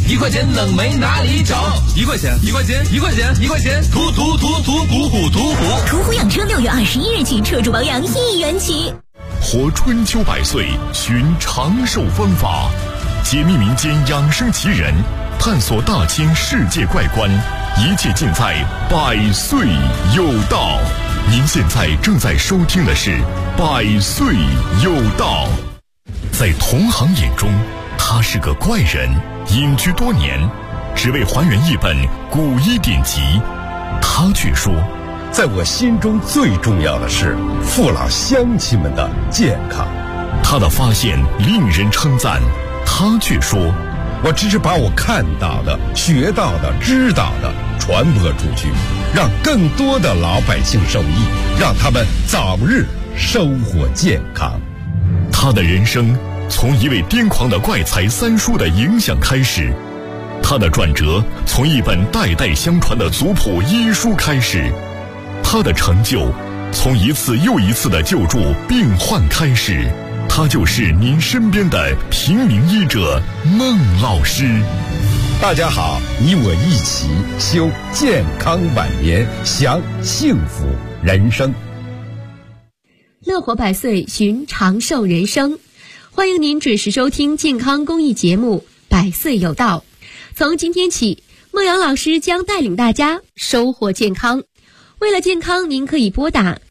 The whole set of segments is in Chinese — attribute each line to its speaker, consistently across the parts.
Speaker 1: 1块钱冷没哪里找，1块钱，1块钱，1块钱，1块钱，途虎。
Speaker 2: 途虎养车6月21日起车主保养1元起。
Speaker 3: 活春秋百岁，寻长寿方法，解密民间养生奇人，探索大千世界怪观，一切尽在百岁有道。您现在正在收听的是百岁有道。在同行眼中，他是个怪人，隐居多年，只为还原一本古医典籍。他却说，
Speaker 4: 在我心中最重要的是父老乡亲们的健康。
Speaker 3: 他的发现令人称赞，他却说，
Speaker 4: 我只是把我看到的、学到的、知道的传播出去，让更多的老百姓受益，让他们早日收获健康。
Speaker 3: 他的人生从一位癫狂的怪才三叔的影响开始，他的转折从一本代代相传的族谱医书开始，他的成就从一次又一次的救助病患开始。他就是您身边的平民医者孟老师。
Speaker 4: 大家好，你我一起修健康晚年，享幸福人生。
Speaker 5: 乐活百岁，寻长寿人生。欢迎您准时收听健康公益节目《百岁有道》。从今天起，孟阳老师将带领大家收获健康。为了健康，您可以拨打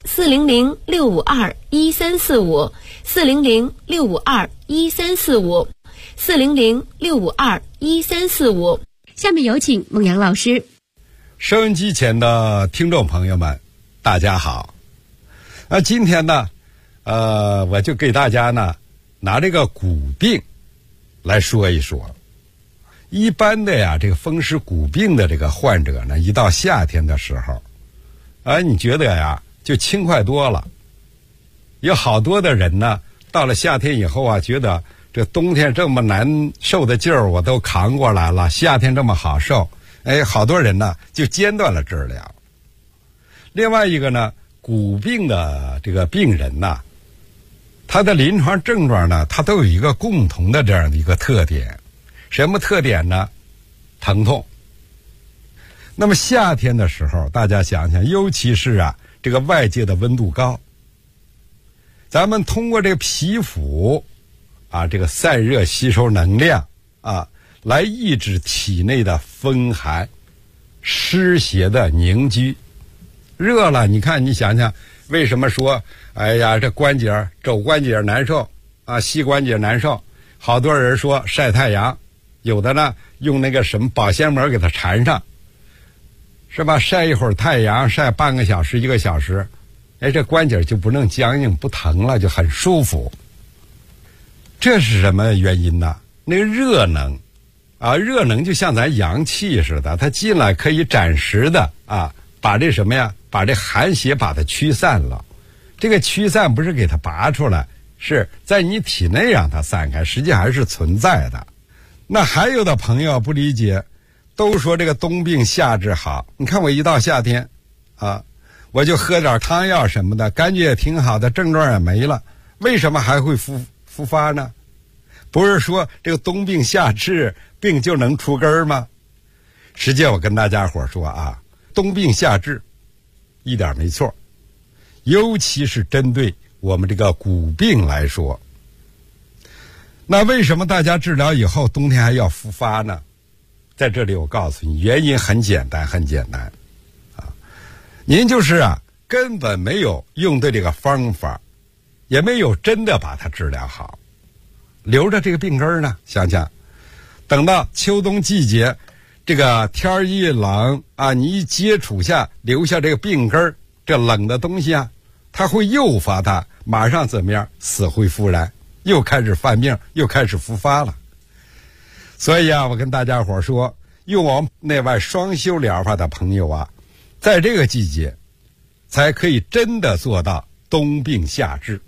Speaker 5: 400-652-1345 400-652-1345 400-652-1345。下面有请孟阳老师。
Speaker 4: 收音机前的听众朋友们，大家好。今天呢，我就给大家呢拿这个骨病来说一说。一般的呀，这个风湿骨病的这个患者呢，一到夏天的时候，你觉得呀就轻快多了。有好多的人呢，到了夏天以后啊，觉得这冬天这么难受的劲儿我都扛过来了，夏天这么好受，好多人呢就间断了治疗。另外一个呢，骨病的这个病人呢，他的临床症状呢，他都有一个共同的这样的一个特点。什么特点呢？疼痛。那么夏天的时候，大家想想，尤其是这个外界的温度高，咱们通过这个皮肤这个散热吸收能量来抑制体内的风寒、湿邪的凝聚。热了，你看，你想想，为什么说这关节、肘关节难受膝关节难受？好多人说晒太阳，有的呢用那个什么保鲜膜给它缠上，是吧？晒一会儿太阳，晒半个小时、1个小时，这关节就不能僵硬，不疼了，就很舒服。这是什么原因呢？那个热能热能就像咱阳气似的，它进来可以暂时的把这什么呀，把这寒邪把它驱散了。这个驱散不是给它拔出来，是在你体内让它散开，实际还是存在的。那还有的朋友不理解，都说这个冬病夏治好。你看我一到夏天我就喝点汤药什么的，感觉也挺好的，症状也没了，为什么还会复发呢？不是说这个冬病夏治病就能出根吗？实际我跟大家伙说冬病夏治一点没错，尤其是针对我们这个骨病来说。那为什么大家治疗以后冬天还要复发呢？在这里我告诉你，原因很简单，很简单您就是根本没有用对这个方法，也没有真的把它治疗好，留着这个病根呢。想想等到秋冬季节，这个天一冷你一接触下留下这个病根，这冷的东西它会诱发它马上怎么样，死灰复燃，又开始犯病，又开始复发了。所以我跟大家伙说，用我们内外双修疗法的朋友在这个季节才可以真的做到冬病夏治，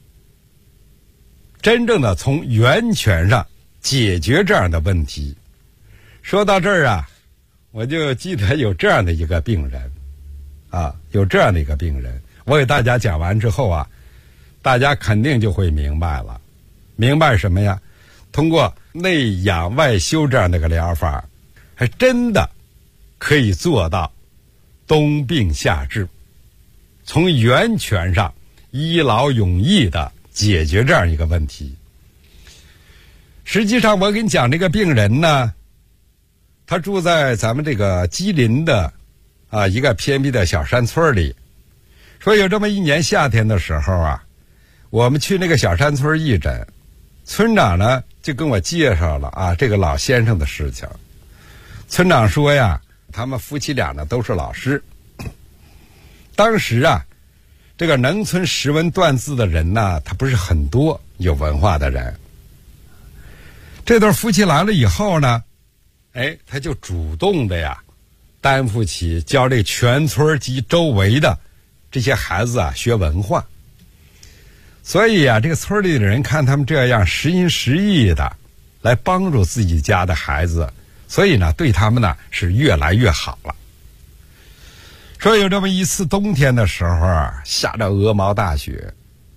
Speaker 4: 真正的从源泉上解决这样的问题。说到这儿我就记得有这样的一个病人有这样的一个病人，我给大家讲完之后大家肯定就会明白了。明白什么呀？通过内养外修这样的一个疗法，还真的可以做到冬病夏治，从源泉上一劳永逸的解决这样一个问题。实际上我给你讲这个病人呢，他住在咱们这个吉林的一个偏僻的小山村里。说有这么一年夏天的时候啊，我们去那个小山村义诊，村长呢就跟我介绍了这个老先生的事情。村长说呀，他们夫妻俩呢都是老师。当时这个农村识文断字的人呢，他不是很多，有文化的人。这对夫妻来了以后呢，他就主动的担负起教这全村及周围的这些孩子学文化。所以这个村里的人看他们这样实心实意的来帮助自己家的孩子，所以呢对他们呢是越来越好了。说有这么一次冬天的时候下着鹅毛大雪，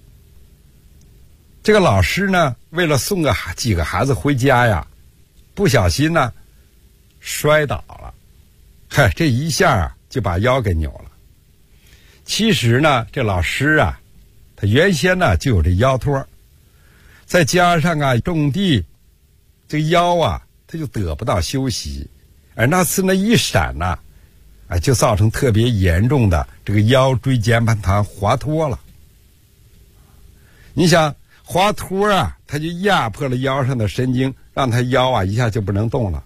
Speaker 4: 这个老师呢为了送几个孩子回家不小心呢摔倒了，这一下就把腰给扭了。其实呢这老师他原先呢就有这腰托，再加上种地，这腰他就得不到休息，而那次一闪就造成特别严重的这个腰椎间盘团滑脱了。你想滑脱他就压迫了腰上的神经，让他腰一下就不能动了。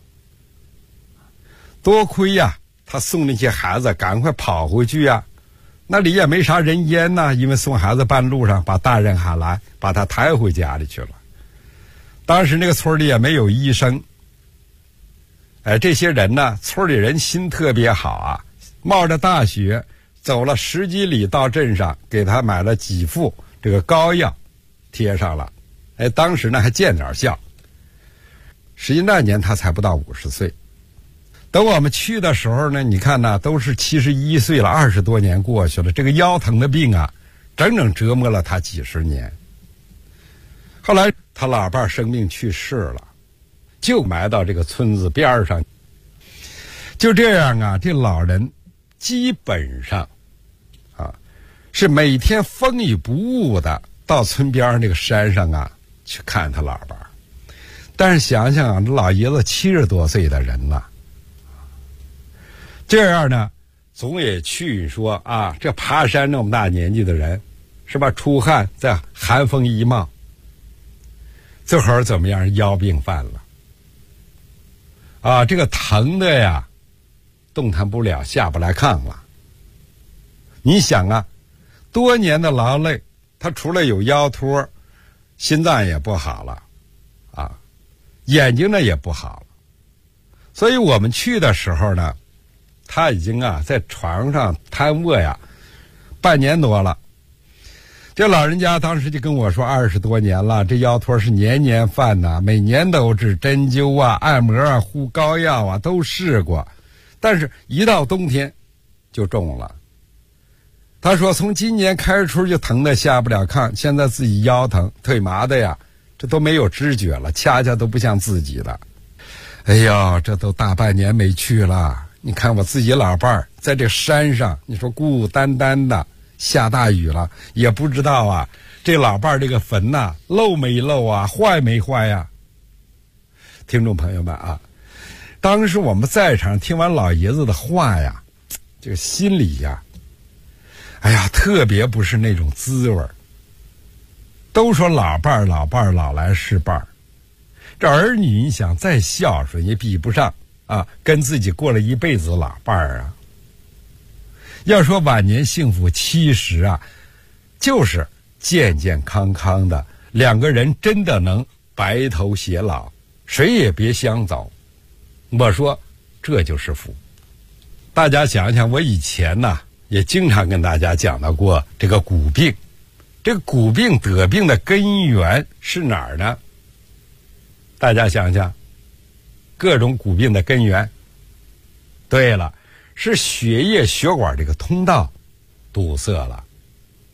Speaker 4: 多亏他送那些孩子赶快跑回去那里也没啥人烟因为送孩子半路上把大人喊来，把他抬回家里去了。当时那个村里也没有医生，这些人呢，村里人心特别好冒着大雪走了10几里到镇上，给他买了几副这个膏药贴上了。当时呢还见点效。实际那年他才不到50岁。等我们去的时候呢，你看都是71岁了，20多年过去了，这个腰疼的病整整折磨了他几十年。后来他老伴儿生病去世了，就埋到这个村子边上。就这样这老人基本上是每天风雨不误的到村边上这个山上去看他老伴儿。但是想想这老爷子70多岁的人了，这样呢总也去说这爬山那么大年纪的人是吧，出汗在寒风一冒，这会儿怎么样，腰病犯了这个疼的动弹不了，下不来炕了。你想多年的劳累，他除了有腰托，心脏也不好了眼睛呢也不好了。所以我们去的时候呢，他已经在床上瘫卧半年多了。这老人家当时就跟我说，20多年了，这腰托是年年犯每年都治，针灸按摩敷膏药都试过，但是一到冬天就中了。他说从今年开春就疼得下不了炕，现在自己腰疼腿麻的这都没有知觉了，恰恰都不像自己的。哎呀，这都大半年没去了，你看我自己老伴儿在这山上，你说孤孤单单的，下大雨了，也不知道这老伴儿这个坟漏没漏坏没坏听众朋友们当时我们在场听完老爷子的话这个心里特别不是那种滋味。都说老伴儿老来是伴儿，这儿女你想再孝顺也比不上跟自己过了一辈子老伴儿要说晚年幸福，其实就是健健康康的两个人真的能白头偕老，谁也别相走。我说这就是福。大家想想，我以前也经常跟大家讲到过这个骨病。这个骨病得病的根源是哪儿呢？大家想想，各种骨病的根源，对了，是血液血管这个通道堵塞了。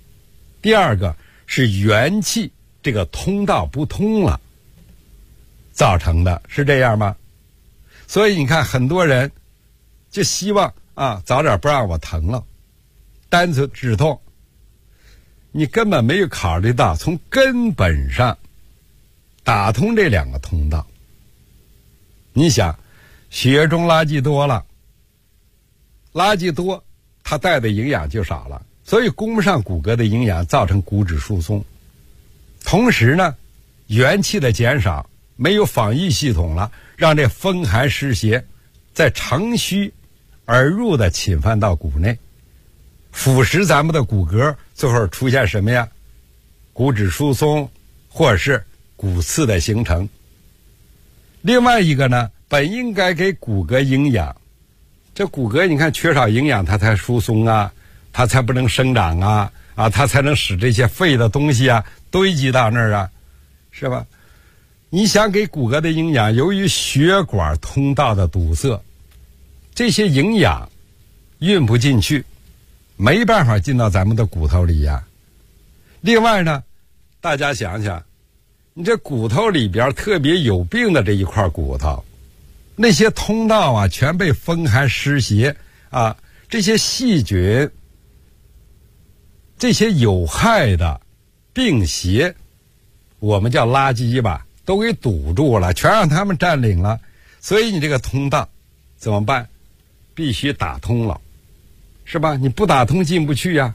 Speaker 4: 第二个是元气这个通道不通了。 造成的，是这样吗？所以你看很多人就希望早点不让我疼了，单纯止痛，你根本没有考虑到从根本上打通这两个通道。你想血液中垃圾多了，垃圾多它带的营养就少了，所以供不上骨骼的营养，造成骨质疏松。同时呢，元气的减少，没有防御系统了，让这风寒湿邪在乘虚而入的侵犯到骨内，腐蚀咱们的骨骼，最后出现什么呀？骨质疏松或者是骨刺的形成。另外一个呢，本应该给骨骼营养，这骨骼你看缺少营养，它才疏松啊，它才不能生长啊，它才能使这些废的东西堆积到那儿啊，是吧？你想给骨骼的营养，由于血管通道的堵塞，这些营养运不进去，没办法进到咱们的骨头里呀。另外呢，大家想想，你这骨头里边特别有病的这一块骨头，那些通道全被风寒湿邪这些细菌，这些有害的病邪，我们叫垃圾吧，都给堵住了，全让他们占领了。所以你这个通道怎么办？必须打通了，是吧？你不打通进不去呀。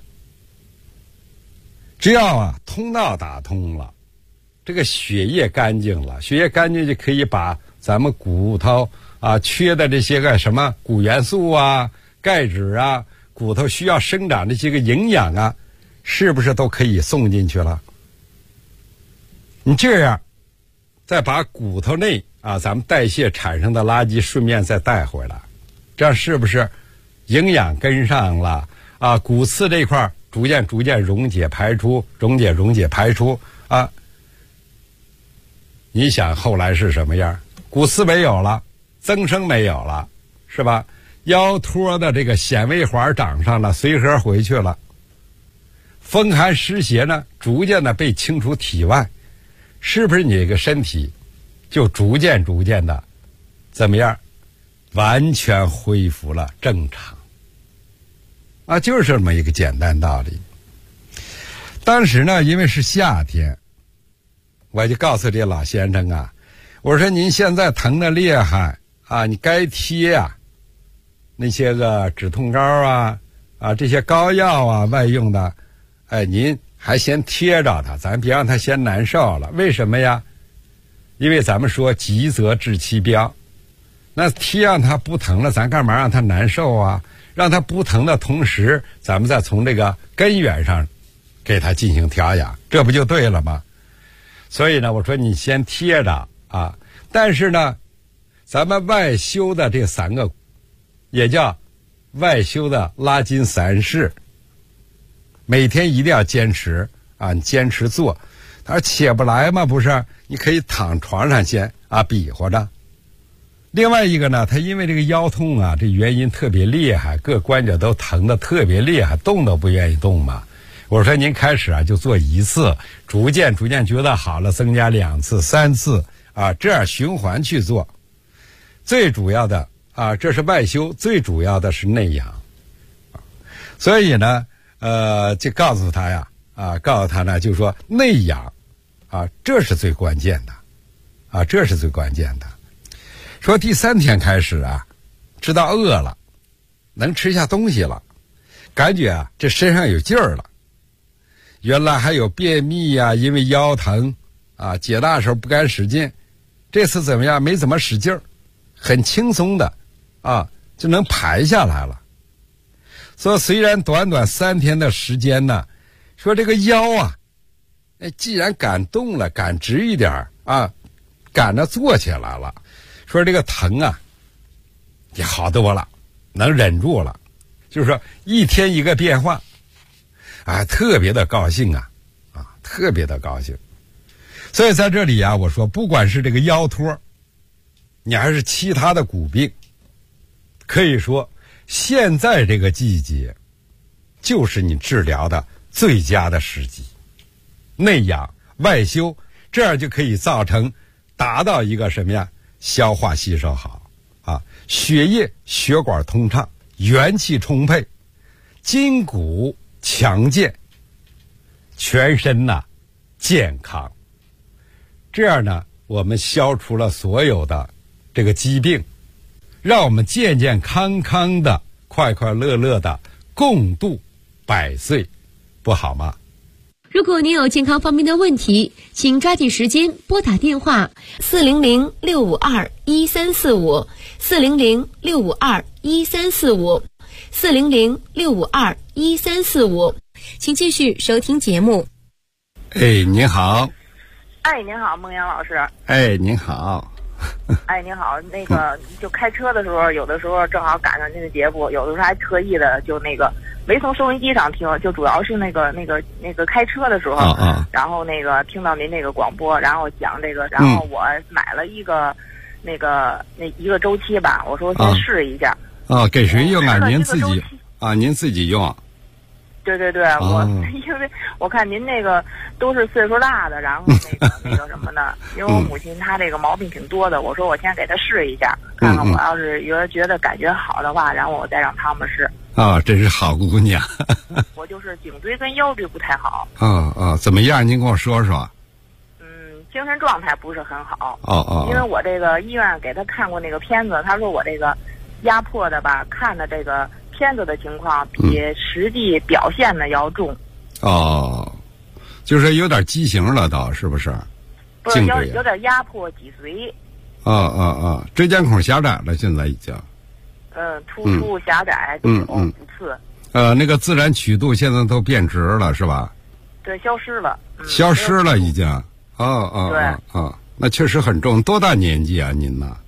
Speaker 4: 只要通道打通了，这个血液干净了，血液干净就可以把咱们骨头缺的这些个什么骨元素钙质骨头需要生长的这些个营养是不是都可以送进去了？你这样再把骨头内咱们代谢产生的垃圾顺便再带回来，这样是不是营养跟上了骨刺这块逐渐溶解排出，溶解排出你想后来是什么样？骨刺没有了，增生没有了，是吧？腰托的这个显微环长上了，随和回去了，风寒湿邪呢逐渐的被清除体外，是不是你这个身体就逐渐的怎么样？完全恢复了正常就是这么一个简单道理。当时呢，因为是夏天，我就告诉这老先生我说您现在疼得厉害你该贴那些个止痛膏这些膏药外用的，您还先贴着它，咱别让它先难受了。为什么呀？因为咱们说急则治其标，那贴让它不疼了，咱干嘛让它难受让它不疼的同时，咱们再从这个根源上给它进行调养，这不就对了吗？所以呢，我说你先贴着但是呢，咱们外修的这3个也叫外修的拉筋3式，每天一定要坚持你坚持做。他说起不来吗？不是，你可以躺床上先比划着。另外一个呢，他因为这个腰痛这原因特别厉害，各关节都疼得特别厉害，动都不愿意动嘛。我说您开始就做1次，逐渐觉得好了，增加2次、3次这样循环去做。最主要的这是外修，最主要的是内养。所以呢，就告诉他呢，就说内养这是最关键的这是最关键的。说第3天开始知道饿了，能吃下东西了，感觉这身上有劲儿了。原来还有便秘因为腰疼解大时候不敢使劲，这次怎么样？没怎么使劲儿，很轻松的就能排下来了。所以虽然短3天的时间呢，说这个腰既然敢动了，敢直一点敢着坐起来了，说这个疼也好多了，能忍住了。就是说1天1个变化特别的高兴特别的高兴。所以在这里我说不管是这个腰托，你还是其他的骨病，可以说现在这个季节就是你治疗的最佳的时机。内养外修，这样就可以造成达到一个什么呀？消化吸收好啊，血液血管通畅，元气充沛，筋骨强健，全身呐健康。这样呢，我们消除了所有的这个疾病，让我们健健康康的、快快乐乐的共度100岁，不好吗？
Speaker 5: 如果您有健康方面的问题，请抓紧时间拨打电话400-652-1345 400-652-1345 400-652-1345，请继续收听节目。
Speaker 4: 哎，您好。
Speaker 6: 哎，您好，孟阳老师。
Speaker 4: 哎，您好。
Speaker 6: 哎，您好，那个就开车的时候，有的时候正好赶上您的节目，有的时候还特意的就那个没从收音机上听，就主要是那个开车的时候，然后那个听到您那个广播，然后讲这个，然后我买了一个那一个周期吧，我说先试一下。
Speaker 4: 给谁用啊？您自己啊？您自己用？
Speaker 6: 对对对，因为我看您那个都是岁数大的，然后那个什么的，因为我母亲她这个毛病挺多的，我说我先给她试一下，看看我要是觉得感觉好的话，然后我再让他们试。
Speaker 4: 真是好姑娘。
Speaker 6: 我就是颈椎跟腰椎不太好。
Speaker 4: 怎么样？您跟我说说。
Speaker 6: 精神状态不是很好。因为我这个医院给他看过那个片子，他说我这个压迫的吧，看的这个片子的情况比实际表现的要重。
Speaker 4: 就是有点畸形了，倒是不是？
Speaker 6: 不是，有点压迫脊髓。
Speaker 4: 椎间孔狭窄了，现在已经。
Speaker 6: 突出狭窄，骨刺。
Speaker 4: 那个自然曲度现在都变直了，是吧？
Speaker 6: 对，消失了。
Speaker 4: 消失了，已经。
Speaker 6: 对。
Speaker 4: 那确实很重。多大年纪啊，您呢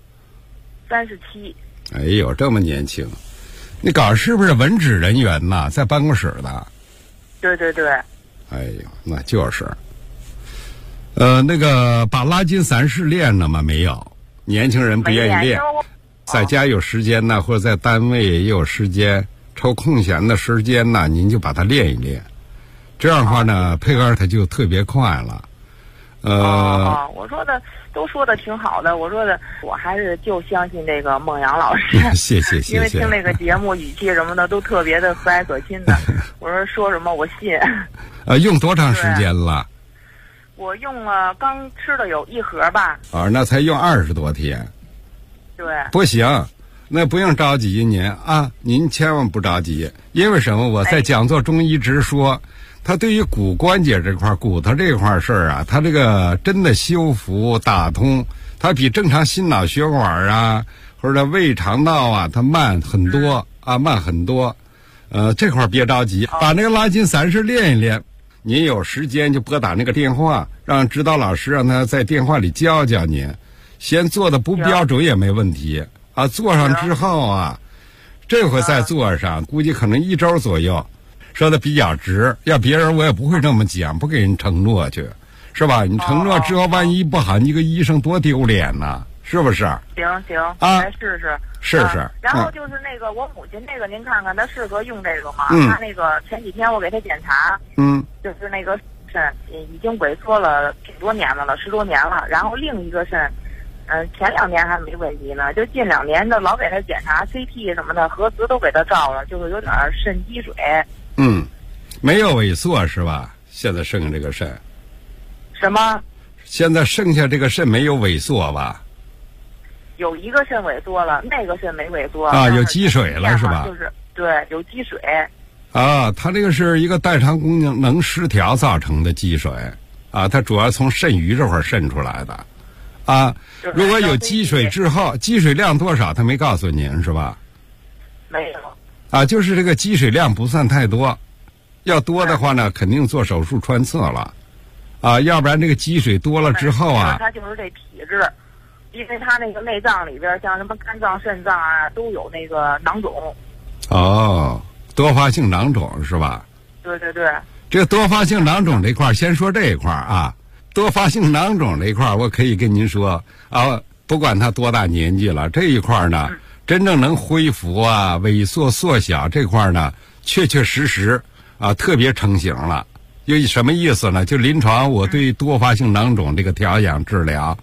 Speaker 6: ？37。
Speaker 4: 哎呦，这么年轻！你搞是不是文职人员呐？在办公室的？
Speaker 6: 对对对。
Speaker 4: 哎呦，那就是。那个把拉筋散式练了吗？没有，年轻人不愿意练。在家有时间呢，或者在单位也有时间，抽空闲的时间呢，您就把它练一练。这样的话呢，配合它就特别快了。
Speaker 6: 我说的都说的挺好的，我说的我还是就相信这个孟阳老师。
Speaker 4: 谢谢。
Speaker 6: 因为听那个节目语气什么的都特别的和蔼可亲的，我说什么我信。
Speaker 4: 用多长时间了？
Speaker 6: 我用了刚吃了有1盒吧。
Speaker 4: 那才用20多天。
Speaker 6: 对。
Speaker 4: 不行，那不用着急您千万不着急，因为什么？我在讲座中一直说。它对于骨关节这块、骨头这块事儿啊，它这个真的修复打通，它比正常心脑血管啊或者胃肠道啊，它慢很多慢很多。这块别着急，把那个拉筋散式练一练。您有时间就拨打那个电话，让指导老师让他在电话里教教您。先做的不标准也没问题做上之后这回再做上，估计可能1周左右。说的比较直，要别人我也不会这么讲，不给人承诺去，是吧？你承诺之后万一不好，你个医生多丢脸呐，是不是？
Speaker 6: 行，来试试。
Speaker 4: 试试。
Speaker 6: 然后就是那个我母亲那个，您看看她适合用这个吗？她那个前几天我给她检查，就是那个肾已经萎缩了挺多年了，10多年了。然后另一个肾，前2年还没问题呢，就近2年的老给她检查 CT 什么的，核磁都给她照了，就是有点肾积水。
Speaker 4: 没有萎缩是吧？现在剩下这个肾。
Speaker 6: 什么？
Speaker 4: 现在剩下这个肾没有萎缩吧？
Speaker 6: 有一个肾萎缩了，那个肾没萎缩。
Speaker 4: 有积水了是吧？
Speaker 6: 就是对，有积水。
Speaker 4: 它这个是一个代偿功能失调造成的积水它主要从肾盂这块渗出来的如果有积水之后，积水量多少他没告诉您是吧？
Speaker 6: 没有。
Speaker 4: 就是这个积水量不算太多，要多的话呢，肯定做手术穿刺了，要不然这个积水多了之后
Speaker 6: 它就是这体质，因为它那个内脏里边像什么肝脏、肾脏都有那个囊肿。
Speaker 4: 多发性囊肿是吧？
Speaker 6: 对对对。
Speaker 4: 这个多发性囊肿这块，先说这一块多发性囊肿这一块，我可以跟您说不管他多大年纪了，这一块呢。真正能恢复萎缩缩小这块呢，确确实实特别成型了。有什么意思呢？就临床我对多发性囊肿这个调养治疗，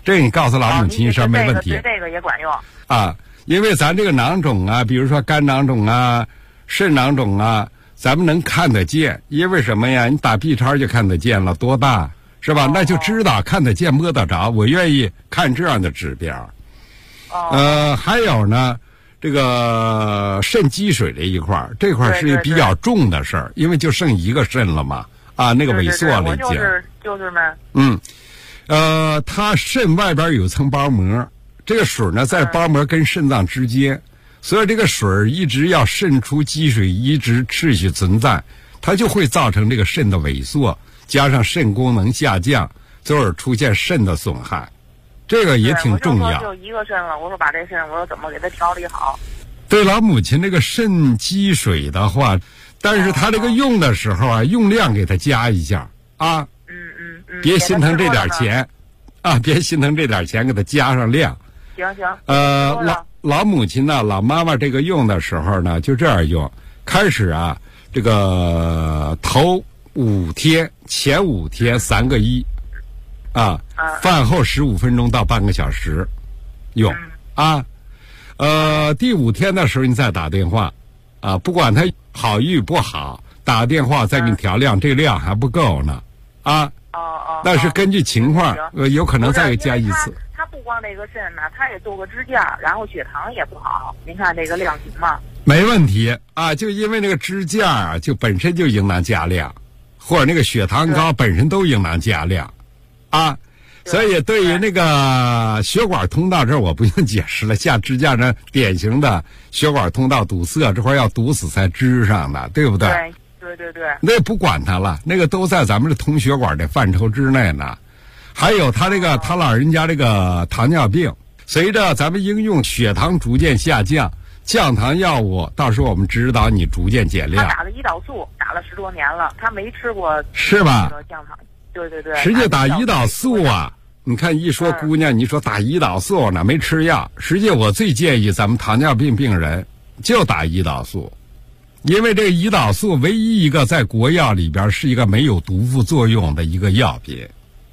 Speaker 4: 这个你告诉老母亲一声没问题。
Speaker 6: 这个也管用
Speaker 4: 啊，因为咱这个囊肿啊，比如说肝囊肿啊、肾囊肿啊，咱们能看得见，因为什么呀？你打 B 超就看得见了，多大是吧？那就知道看得见摸得着，我愿意看这样的指标。还有呢，这个肾积水这一块儿，这块是一个比较重的事儿，因为就剩一个肾了嘛，啊，那个萎缩了已经。
Speaker 6: 就是嘛。
Speaker 4: 它肾外边有层包膜，这个水呢在包膜跟肾脏之间，所以这个水一直要渗出积水，一直持续存在，它就会造成这个肾的萎缩，加上肾功能下降，最后出现肾的损害。这个也挺重要。
Speaker 6: 我就一个肾了，我说把这肾，我说怎么给它调理好？
Speaker 4: 对老母亲这个肾积水的话，但是他这个用的时候啊，用量给他加一下啊。别心疼这点钱，啊，别心疼这点钱，给他加上量。
Speaker 6: 行。
Speaker 4: 老母亲呢，老妈妈这个用的时候呢，就这样用。开始啊，这个头5天，前5天3个1。饭后15分钟到半个小时用啊。第5天的时候你再打电话啊，不管它好与不好，打电话再给你调量，这个量还不够呢啊。但是根据情况，有可能再加一次。
Speaker 6: 他不光这个肾呢，他也做个支架，然后血糖也不好。您看这个量行吗？
Speaker 4: 没问题啊，就因为那个支架啊，就本身就应当加量，或者那个血糖高本身都应当加量。啊，所以对于那个血管通道这儿我不用解释了，下支架呢典型的血管通道堵塞，这块要堵死才支上的，对不对？
Speaker 6: 对。
Speaker 4: 那也不管它了，那个都在咱们这通血管的范畴之内呢。还有他这个他老人家这个糖尿病，随着咱们应用血糖逐渐下降，降糖药物到时候我们指导你逐渐减量。
Speaker 6: 他打的胰岛素打了10多年了，他没吃过
Speaker 4: 是吧？
Speaker 6: 降糖。对。
Speaker 4: 实际打胰岛素啊，你看一说姑娘，你说打胰岛素呢，没吃药。实际我最建议咱们糖尿病病人就打胰岛素，因为这个胰岛素唯一一个在国药里边是一个没有毒副作用的一个药品。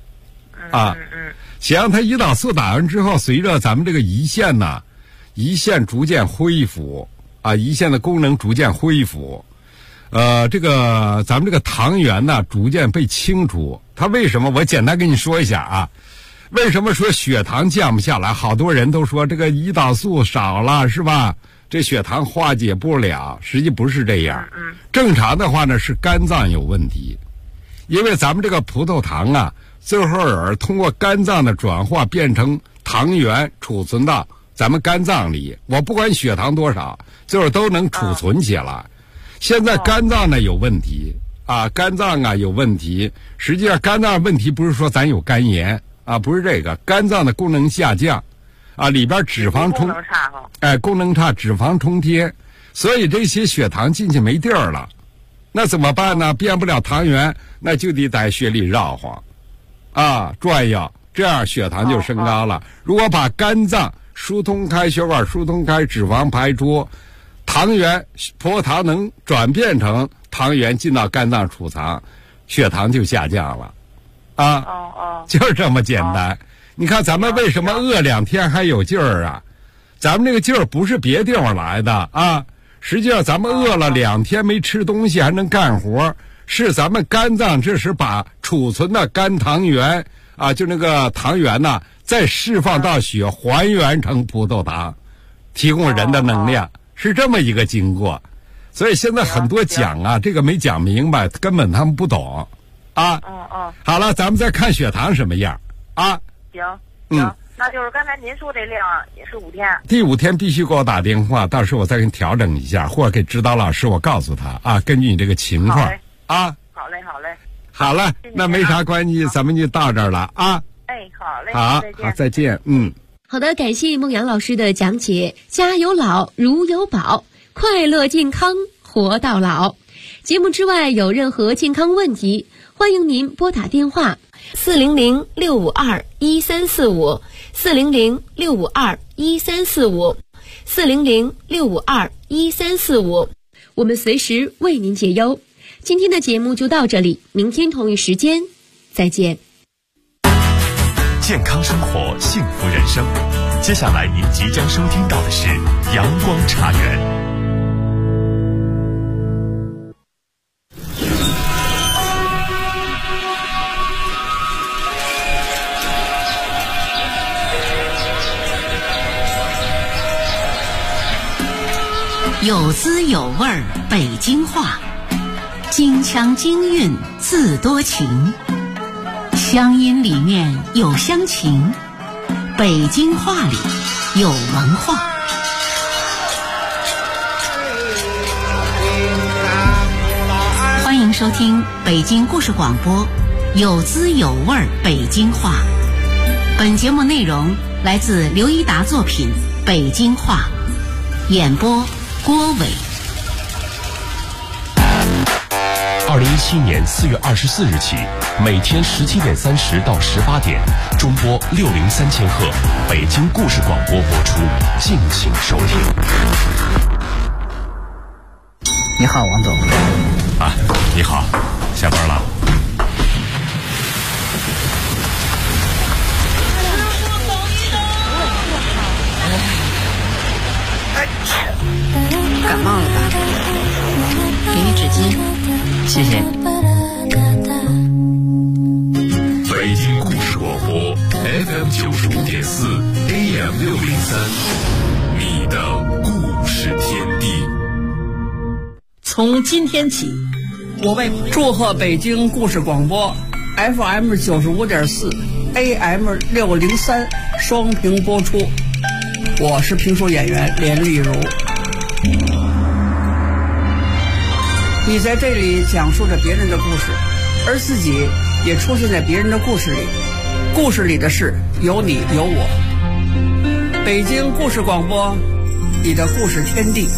Speaker 4: 想它胰岛素打完之后，随着咱们这个胰腺逐渐恢复啊，胰腺的功能逐渐恢复。这个咱们这个糖原呢逐渐被清除，它为什么？我简单跟你说一下啊，为什么说血糖降不下来？好多人都说这个胰岛素少了是吧？这血糖化解不了，实际不是这样。正常的话呢是肝脏有问题，因为咱们这个葡萄糖啊，最后通过肝脏的转化变成糖原，储存到咱们肝脏里。我不管血糖多少，最后都能储存起来。现在肝脏呢有问题啊，肝脏啊有问题。实际上肝脏问题不是说咱有肝炎啊，不是这个，肝脏的功能下降啊，里边脂肪充，功能差，脂肪充填，所以这些血糖进去没地儿了。那怎么办呢？变不了糖原，那就得在血里绕晃啊，转悠，这样血糖就升高了。如果把肝脏疏通开，血管疏通开，脂肪排出，糖原葡萄糖能转变成糖原进到肝脏储藏，血糖就下降了啊。就是这么简单。你看咱们为什么饿2天还有劲儿啊？咱们这个劲儿不是别地方来的啊，实际上咱们饿了2天没吃东西还能干活，是咱们肝脏这时把储存的肝糖原啊，就那个糖原呢，再释放到血，还原成葡萄糖，提供人的能量。是这么一个经过，所以现在很多讲啊，这个没讲明白，根本他们不懂啊。好了，咱们再看血糖什么样啊？
Speaker 6: 行，那就是刚才您说这量也是5天。
Speaker 4: 第5天必须给我打电话，到时候我再给你调整一下，或者给指导老师我告诉他啊，根据你这个情况啊。
Speaker 6: 好嘞。
Speaker 4: 好了，那没啥关系，咱们就到这儿了啊。
Speaker 6: 好嘞。
Speaker 4: 好，再见。
Speaker 5: 好的，感谢孟阳老师的讲解。家有老，如有宝，快乐健康活到老。节目之外有任何健康问题，欢迎您拨打电话400-652-1345 400-652-1345 400-652-1345，我们随时为您解忧。今天的节目就到这里，明天同一时间再见。
Speaker 3: 健康生活，幸福人生。接下来您即将收听到的是阳光茶园。
Speaker 2: 有滋有味儿，北京话，京腔京韵自多情，乡音里面有乡情，北京话里有文化。欢迎收听北京故事广播，有滋有味儿北京话。本节目内容来自刘一达作品《北京话》，演播郭伟。
Speaker 3: 2017年4月24日起，每天17点30到18点，中波603千赫，北京故事广播播出，敬请收听。
Speaker 7: 你好，王总。
Speaker 3: 啊，你好，下班了。
Speaker 2: 感冒了吧？给你纸巾。谢谢。
Speaker 3: 北京故事广播 FM 95.4 AM 603，你的故事天地。
Speaker 7: 从今天起，我为祝贺北京故事广播 FM 95.4 AM 603双屏播出。我是评书演员连丽如。你在这里讲述着别人的故事，而自己也出现在别人的故事里。故事里的事有你有我。北京故事广播，你的故事天地。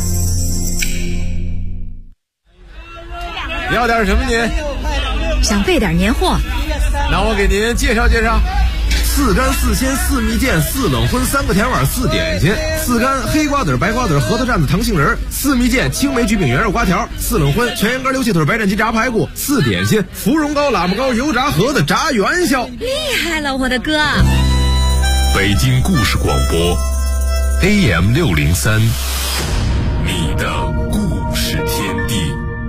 Speaker 1: 要点什么您？
Speaker 8: 想备点年货。
Speaker 1: 那我给您介绍介绍。4干4鲜4蜜饯4冷荤3个甜碗4点心，4干黑瓜子白瓜子核桃蘸子糖杏仁，4蜜饯青梅焗饼圆肉瓜条，4冷荤全羊肝溜气腿白斩鸡炸排骨，4点心芙蓉糕喇嘛糕油炸盒子炸元宵。
Speaker 8: 厉害了，我的哥！
Speaker 3: 北京故事广播 AM 603，你的故事天地。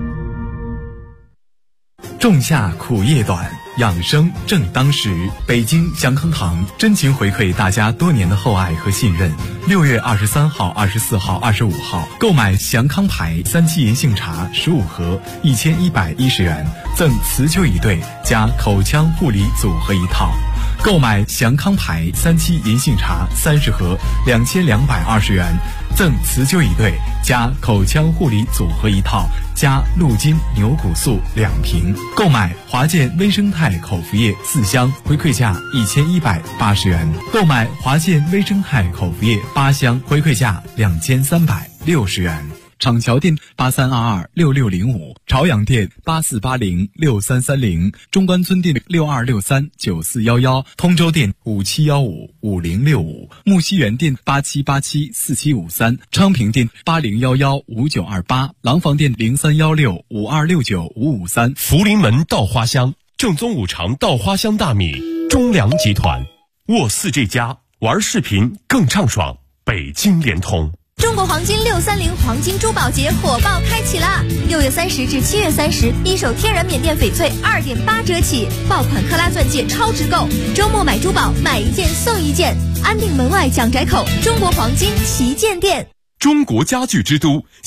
Speaker 9: 仲夏苦夜短，养生正当时。北京祥康堂真情回馈大家多年的厚爱和信任。6月23号、24号、25号，购买祥康牌3期银杏茶15盒，1110元，赠辞旧椅对加口腔护理组合一套。购买祥康牌3期银杏茶30盒，2220元，赠辞旧椅对加口腔护理组合一套，加鹿筋牛骨素2瓶。购买华健微生态口服液4箱，回馈价1180元。购买华健微生态口服液8箱，回馈价2360元。厂桥店83226605，朝阳店84806330，中关村店62639411，通州店57155065，木樨园店87874753，昌平店80115928，廊坊店031652695553。
Speaker 3: 福临门稻花香，正宗五常稻花香大米，中粮集团，沃4这家，玩视频更畅爽，北京联通。
Speaker 8: 中国黄金630黄金珠宝节火爆开启啦！6月30至7月30，一手天然缅甸翡翠2.8折起，爆款克拉钻戒超值购，周末买珠宝买1件送1件，安定门外蒋宅口中国黄金旗舰店，
Speaker 3: 中国家具之都。